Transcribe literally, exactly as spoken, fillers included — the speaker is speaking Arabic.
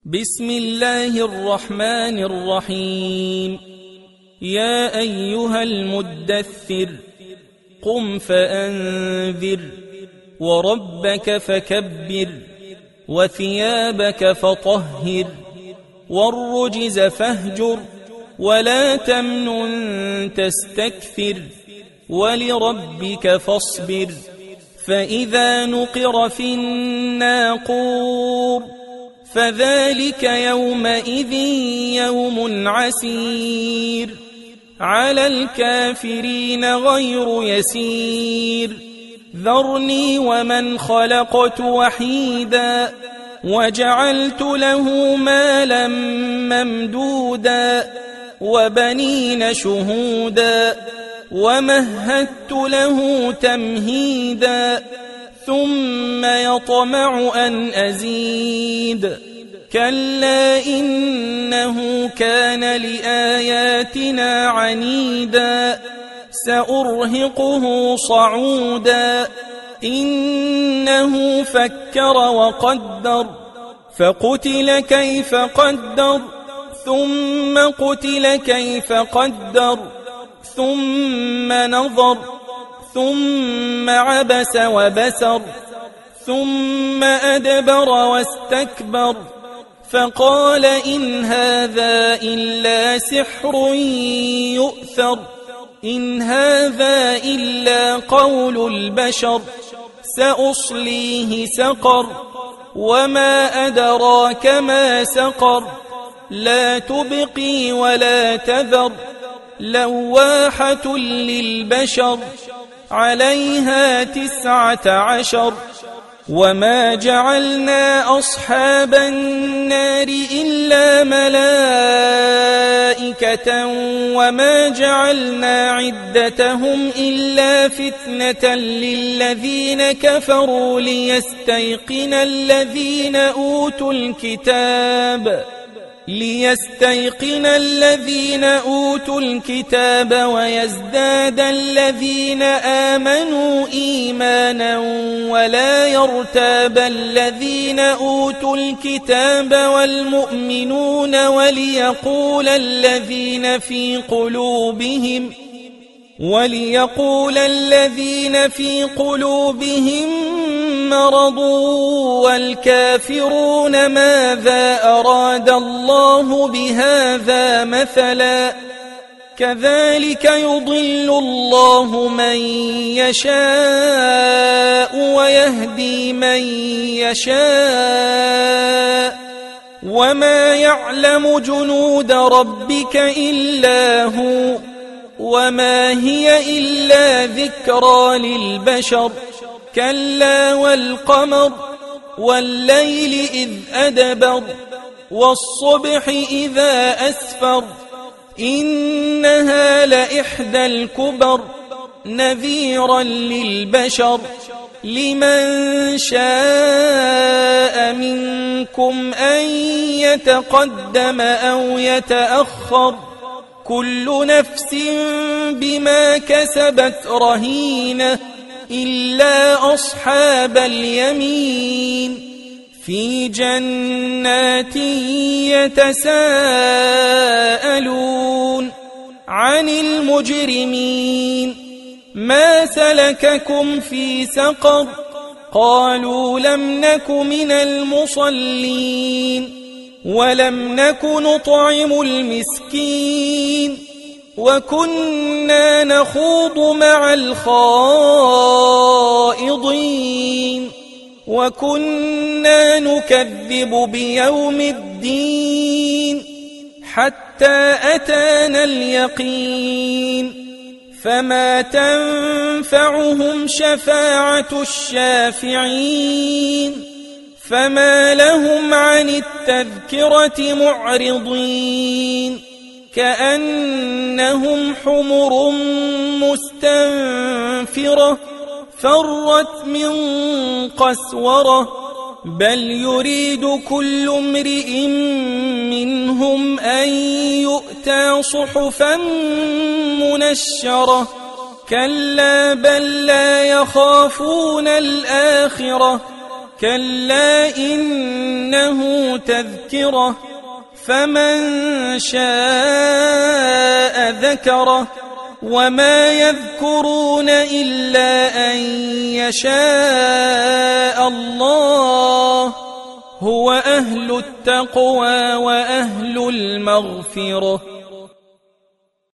بسم الله الرحمن الرحيم. يا أيها المدثر قم فأنذر وربك فكبر وثيابك فطهر والرجز فاهجر ولا تمنن تستكثر ولربك فاصبر. فإذا نقر في الناقور فذلك يومئذ يوم عسير على الكافرين غير يسير. ذرني ومن خلقت وحيدا وجعلت له مالا ممدودا وبنين شهودا ومهدت له تمهيدا ثم يطمع أن أزيد. كلا إنه كان لآياتنا عنيدا سأرهقه صعودا. إنه فكر وقدر فقتل كيف قدر ثم قتل كيف قدر ثم نظر ثم عبس وبسر ثم أدبر واستكبر فقال إن هذا إلا سحر يؤثر إن هذا إلا قول البشر سأصليه سقر وما أدراك ما سقر لا تبقي ولا تذر لواحة للبشر عليها تسعة عشر. وما جعلنا أصحاب النار إلا ملائكة وما جعلنا عدتهم إلا فتنة للذين كفروا ليستيقن الذين أوتوا الكتاب ليستيقن الذين أوتوا الكتاب ويزداد الذين آمنوا إيمانا ولا يرتاب الذين أوتوا الكتاب والمؤمنون وليقول الذين في قلوبهم وليقول الذين في قلوبهم مرض والكافرون ماذا أراد الله بهذا مثلا كذلك يضل الله من يشاء ويهدي من يشاء وما يعلم جنود ربك إلا هو وما هي إلا ذكرى للبشر. كلا والقمر والليل إذ أدبر والصبح إذا أسفر إنها لإحدى الكبر نذيرا للبشر. لمن شاء منكم أن يتقدم أو يتأخر كل نفس بما كسبت رهينة إلا أصحاب اليمين في جنات يتساءلون عن المجرمين ما سلككم في سقر قالوا لم نك من المصلين ولم نك نطعم المسكين وكنا نخوض مع الخائضين وكنا نكذب بيوم الدين حتى أتانا اليقين فما تنفعهم شفاعة الشافعين فما لهم عن التذكرة معرضين كأنهم حمر مستنفرة فرت من قسورة بل يريد كل امرئ منهم أن يؤتى صحفا منشرة كلا بل لا يخافون الآخرة كلا إنه تذكرة فمن شاء ذكره وما يذكرون إلا أن يشاء الله هو أهل التقوى وأهل المغفرة.